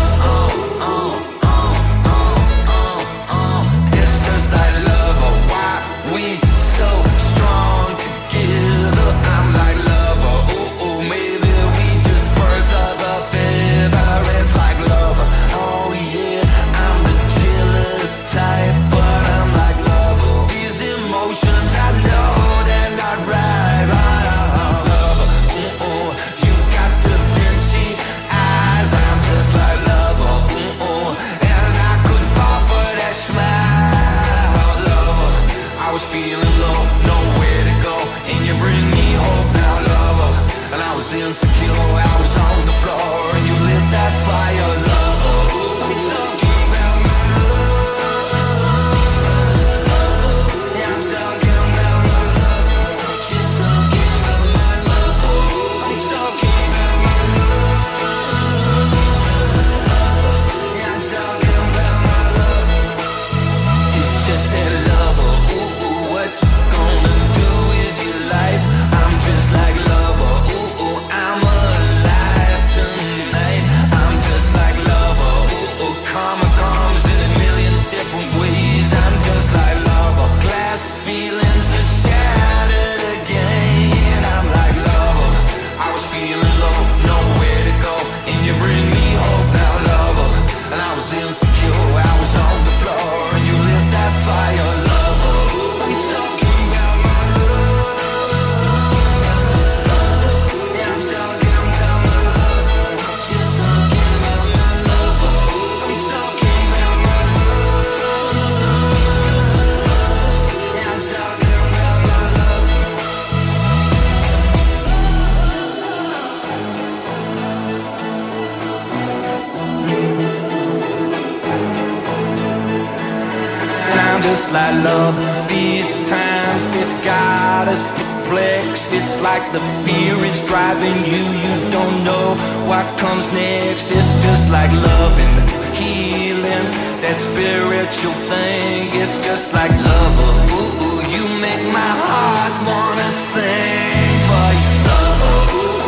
It's just like love, a wild just like love. These times it got us perplexed. It's like the fear is driving you. You don't know what comes next. It's just like love and healing, that spiritual thing. It's just like love. Ooh, ooh, you make my heart wanna sing for you. Love, ooh, ooh.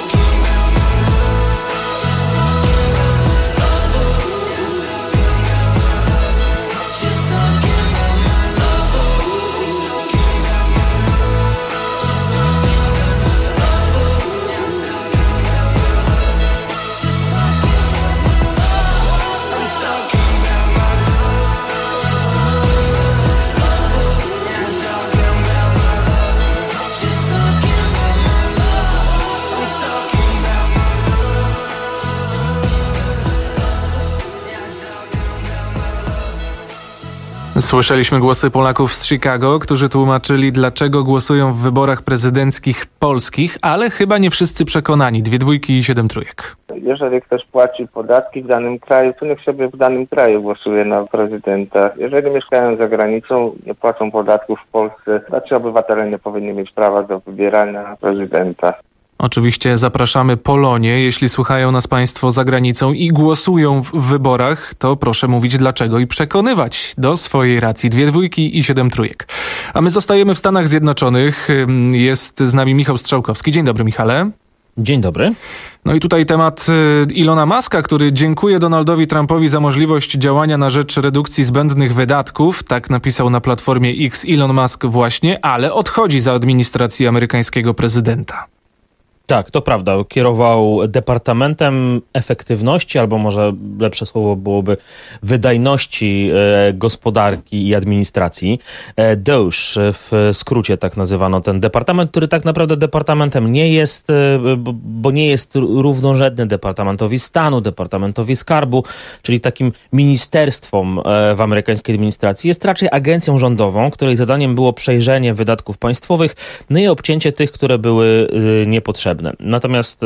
Słyszeliśmy głosy Polaków z Chicago, którzy tłumaczyli, dlaczego głosują w wyborach prezydenckich polskich, ale chyba nie wszyscy przekonani. Dwie dwójki i siedem trójek. Jeżeli ktoś płaci podatki w danym kraju, to niech sobie w danym kraju głosuje na prezydenta. Jeżeli mieszkają za granicą, nie płacą podatków w Polsce, znaczy obywatele nie powinni mieć prawa do wybierania prezydenta. Oczywiście zapraszamy Polonię. Jeśli słuchają nas Państwo za granicą i głosują w wyborach, to proszę mówić dlaczego i przekonywać do swojej racji. Dwie dwójki i siedem trójek. A my zostajemy w Stanach Zjednoczonych. Jest z nami Michał Strzałkowski. Dzień dobry, Michale. Dzień dobry. No i tutaj temat Ilona Muska, który dziękuje Donaldowi Trumpowi za możliwość działania na rzecz redukcji zbędnych wydatków. Tak napisał na Platformie X Elon Musk właśnie, ale odchodzi za administracji amerykańskiego prezydenta. Tak, to prawda. Kierował Departamentem Efektywności, albo może lepsze słowo byłoby wydajności e, gospodarki i administracji. E, D O Ż, w skrócie tak nazywano ten departament, który tak naprawdę departamentem nie jest, e, bo, bo nie jest równorzędny Departamentowi Stanu, Departamentowi Skarbu, czyli takim ministerstwom e, w amerykańskiej administracji. Jest raczej agencją rządową, której zadaniem było przejrzenie wydatków państwowych, no i obcięcie tych, które były e, niepotrzebne. Natomiast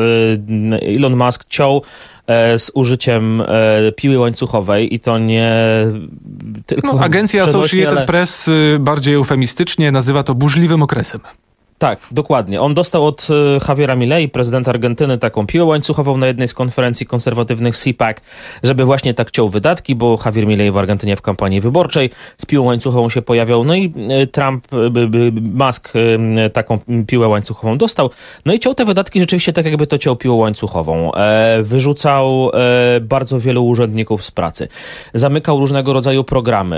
Elon Musk ciął z użyciem piły łańcuchowej i to nie tylko... No, agencja Associated ale... Press bardziej eufemistycznie nazywa to burzliwym okresem. Tak, dokładnie. On dostał od Javiera Milei, prezydenta Argentyny, taką piłę łańcuchową na jednej z konferencji konserwatywnych C PAC, żeby właśnie tak ciął wydatki, bo Javier Milei w Argentynie w kampanii wyborczej z piłą łańcuchową się pojawiał, no i Trump, Musk taką piłę łańcuchową dostał, no i ciął te wydatki rzeczywiście tak, jakby to ciął piłą łańcuchową. Wyrzucał bardzo wielu urzędników z pracy. Zamykał różnego rodzaju programy.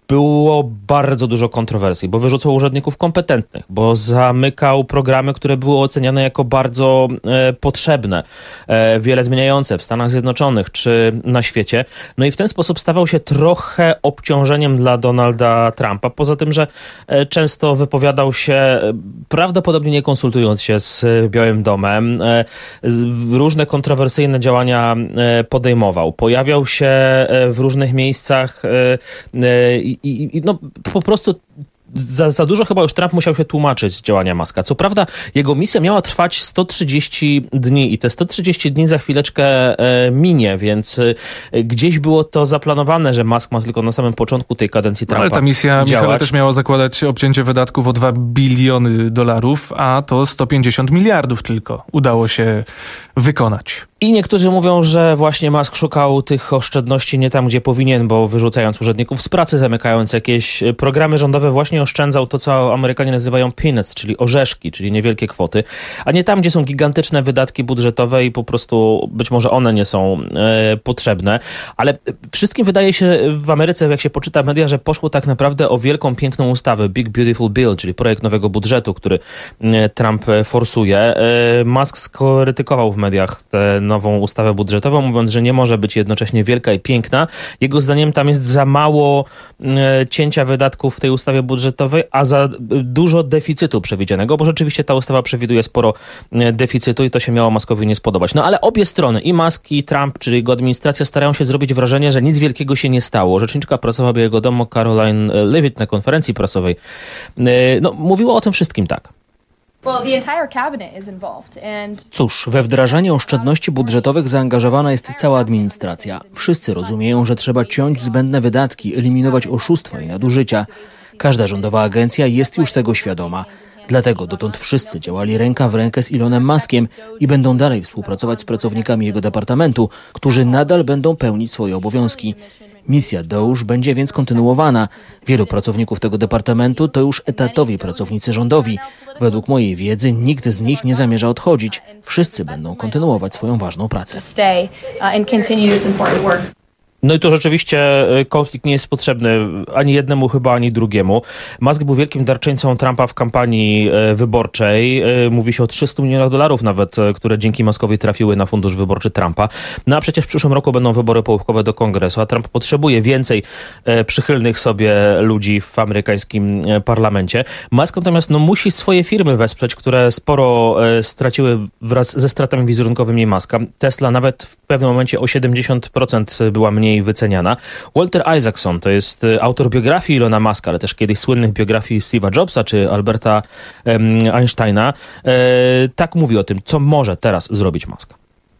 Było bardzo dużo kontrowersji, bo wyrzucał urzędników kompetentnych, bo zamykał Zamykał programy, które były oceniane jako bardzo e, potrzebne, e, wiele zmieniające w Stanach Zjednoczonych czy na świecie. No i w ten sposób stawał się trochę obciążeniem dla Donalda Trumpa. Poza tym, że e, często wypowiadał się, e, prawdopodobnie nie konsultując się z Białym Domem, e, z, różne kontrowersyjne działania e, podejmował. Pojawiał się e, w różnych miejscach e, i e, e, no, po prostu Za, za dużo chyba już Trump musiał się tłumaczyć z działania Muska. Co prawda jego misja miała trwać sto trzydzieści dni i te sto trzydzieści dni za chwileczkę e, minie, więc e, gdzieś było to zaplanowane, że Musk ma tylko na samym początku tej kadencji Trumpa Ale ta misja, działać. Michała, też miała zakładać obcięcie wydatków o dwa biliony dolarów, a to sto pięćdziesiąt miliardów tylko udało się wykonać. I niektórzy mówią, że właśnie Musk szukał tych oszczędności nie tam, gdzie powinien, bo wyrzucając urzędników z pracy, zamykając jakieś programy rządowe, właśnie oszczędzał to, co Amerykanie nazywają peanuts, czyli orzeszki, czyli niewielkie kwoty, a nie tam, gdzie są gigantyczne wydatki budżetowe i po prostu być może one nie są e, potrzebne. Ale wszystkim wydaje się że w Ameryce, jak się poczyta media, że poszło tak naprawdę o wielką, piękną ustawę, Big Beautiful Bill, czyli projekt nowego budżetu, który e, Trump forsuje. E, Musk skrytykował w mediach tę nową ustawę budżetową, mówiąc, że nie może być jednocześnie wielka i piękna. Jego zdaniem tam jest za mało e, cięcia wydatków w tej ustawie budżetowej, a za dużo deficytu przewidzianego, bo rzeczywiście ta ustawa przewiduje sporo e, deficytu i to się miało Muskowi nie spodobać. No ale obie strony, i Musk, i Trump, czyli jego administracja, starają się zrobić wrażenie, że nic wielkiego się nie stało. Rzeczniczka prasowa Białego Domu Caroline Leavitt na konferencji prasowej e, no, mówiła o tym wszystkim tak. Cóż, we wdrażanie oszczędności budżetowych zaangażowana jest cała administracja. Wszyscy rozumieją, że trzeba ciąć zbędne wydatki, eliminować oszustwa i nadużycia. Każda rządowa agencja jest już tego świadoma. Dlatego dotąd wszyscy działali ręka w rękę z Elonem Muskiem i będą dalej współpracować z pracownikami jego departamentu, którzy nadal będą pełnić swoje obowiązki. Misja Doge będzie więc kontynuowana. Wielu pracowników tego departamentu to już etatowi pracownicy rządowi. Według mojej wiedzy nikt z nich nie zamierza odchodzić. Wszyscy będą kontynuować swoją ważną pracę. No i to rzeczywiście konflikt nie jest potrzebny ani jednemu chyba, ani drugiemu. Musk był wielkim darczyńcą Trumpa w kampanii wyborczej. Mówi się o trzystu milionach dolarów nawet, które dzięki Muskowi trafiły na fundusz wyborczy Trumpa. No a przecież w przyszłym roku będą wybory połówkowe do Kongresu, a Trump potrzebuje więcej przychylnych sobie ludzi w amerykańskim parlamencie. Musk natomiast no, musi swoje firmy wesprzeć, które sporo straciły wraz ze stratami wizerunkowymi Muska. Tesla nawet w pewnym momencie o siedemdziesiąt procent była mniej wyceniana. Walter Isaacson to jest autor biografii Elona Muska, ale też kiedyś słynnych biografii Steve'a Jobsa czy Alberta um, Einsteina. E, tak mówi o tym, co może teraz zrobić Musk.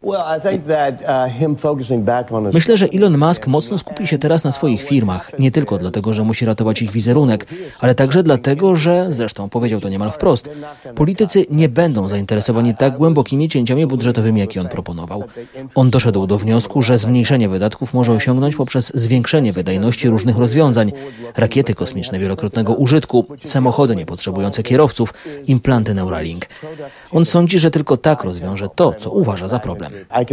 Myślę, że Elon Musk mocno skupi się teraz na swoich firmach. Nie tylko dlatego, że musi ratować ich wizerunek, ale także dlatego, że, zresztą powiedział to niemal wprost, politycy nie będą zainteresowani tak głębokimi cięciami budżetowymi, jakie on proponował. On doszedł do wniosku, że zmniejszenie wydatków może osiągnąć poprzez zwiększenie wydajności różnych rozwiązań. Rakiety kosmiczne wielokrotnego użytku, samochody niepotrzebujące kierowców, implanty Neuralink. On sądzi, że tylko tak rozwiąże to, co uważa za problem.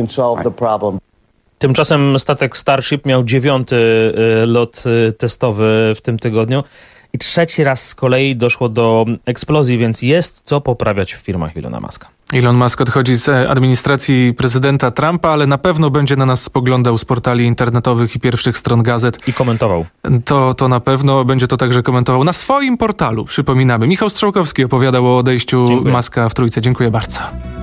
Tymczasem statek Starship miał dziewiąty lot testowy w tym tygodniu i trzeci raz z kolei doszło do eksplozji, więc jest co poprawiać w firmach Elona Muska. Elon Musk odchodzi z administracji prezydenta Trumpa, ale na pewno będzie na nas spoglądał z portali internetowych i pierwszych stron gazet. I komentował. To, to na pewno będzie to także komentował na swoim portalu, przypominamy. Michał Strzałkowski opowiadał o odejściu Dziękuję. Muska w Trójce. Dziękuję bardzo.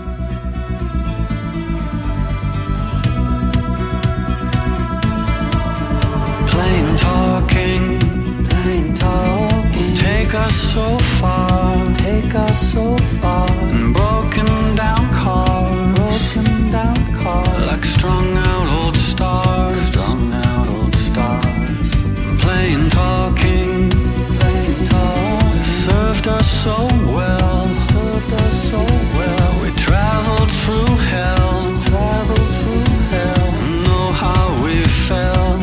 Plain talking, plain talking, take us so far, take us so far. Broken down cars, broken down cars, like strung out old stars, strung out old stars. Plain talking, plain talking, served us so well, served us so well. We traveled through hell, traveled through hell, know how we felt.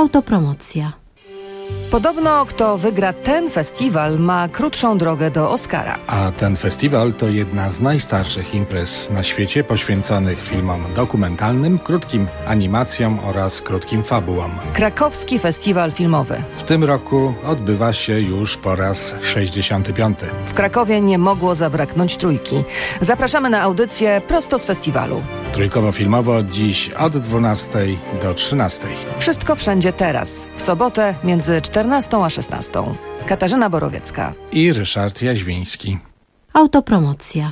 Autopromocja. Podobno kto wygra ten festiwal, ma krótszą drogę do Oscara. A ten festiwal to jedna z najstarszych imprez na świecie poświęconych filmom dokumentalnym, krótkim animacjom oraz krótkim fabułom. Krakowski Festiwal Filmowy. W tym roku odbywa się już po raz sześćdziesiąty piąty. W Krakowie nie mogło zabraknąć trójki. Zapraszamy na audycję prosto z festiwalu. Trójkowo-filmowo dziś od dwunastej do trzynastej. Wszystko wszędzie teraz. W sobotę między czternastą a szesnastą. Katarzyna Borowiecka i Ryszard Jaźwiński. Autopromocja.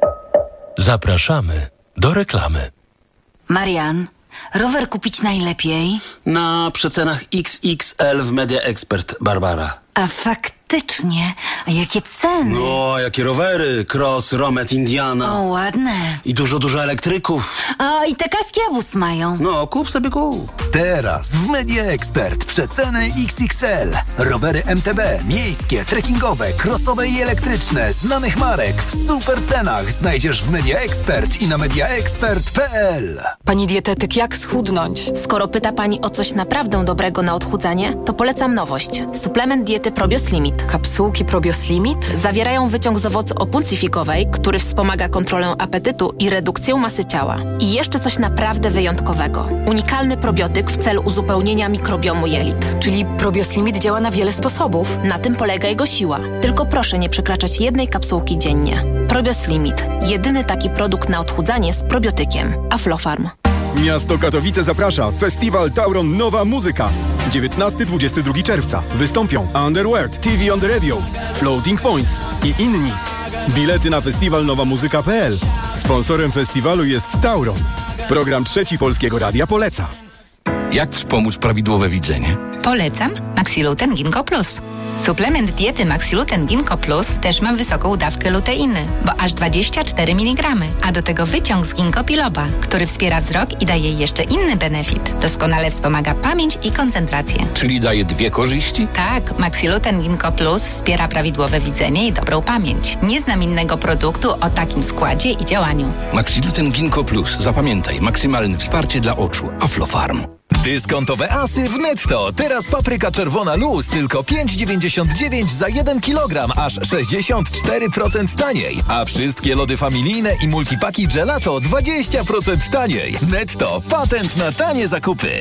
Zapraszamy do reklamy. Marian, rower kupić najlepiej? Na przecenach X X L w Media Expert, Barbara. A faktycznie, a jakie ceny? No, jakie rowery, Cross, Romet, Indiana. O, ładne. I dużo, dużo elektryków. A i te kaski Abus mają. No, kup sobie kup. Teraz w Media Expert przeceny X X L. Rowery M T B, miejskie, trekkingowe, crossowe i elektryczne, znanych marek w super cenach znajdziesz w Media Expert i na mediaexpert kropka p l. Pani dietetyk, jak schudnąć? Skoro pyta Pani o coś naprawdę dobrego na odchudzanie, to polecam nowość. Suplement diety Probios Limit. Kapsułki Probios Limit? Zawierają wyciąg z owocu opuncifikowej, który wspomaga kontrolę apetytu i redukcję masy ciała. I jeszcze coś naprawdę wyjątkowego. Unikalny probiotyk w celu uzupełnienia mikrobiomu jelit. Czyli Probios Limit działa na wiele sposobów. Na tym polega jego siła. Tylko proszę nie przekraczać jednej kapsułki dziennie. Probios Limit. Jedyny taki produkt na odchudzanie z probiotykiem. Aflofarm. Miasto Katowice zaprasza. Festiwal Tauron Nowa Muzyka. dziewiętnastego do dwudziestego drugiego czerwca. Wystąpią Underworld, T V on the Radio, Floating Points i inni. Bilety na festiwal nowa muzyka kropka p l. Sponsorem festiwalu jest Tauron. Program Trzeci Polskiego Radia poleca. Jak wspomóc prawidłowe widzenie? Polecam Maxiluten Ginkgo Plus. Suplement diety Maxiluten Ginkgo Plus też ma wysoką dawkę luteiny, bo aż dwadzieścia cztery miligramy, a do tego wyciąg z ginkgo biloba, który wspiera wzrok i daje jeszcze inny benefit. Doskonale wspomaga pamięć i koncentrację. Czyli daje dwie korzyści? Tak, Maxiluten Ginkgo Plus wspiera prawidłowe widzenie i dobrą pamięć. Nie znam innego produktu o takim składzie i działaniu. Maxiluten Ginkgo Plus. Zapamiętaj, maksymalne wsparcie dla oczu. Aflofarm. Dyskontowe asy w Netto. Teraz papryka czerwona luz tylko pięć dziewięćdziesiąt dziewięć za jeden kilogram, aż sześćdziesiąt cztery procent taniej. A wszystkie lody familijne i multipaki gelato dwadzieścia procent taniej. Netto. Patent na tanie zakupy.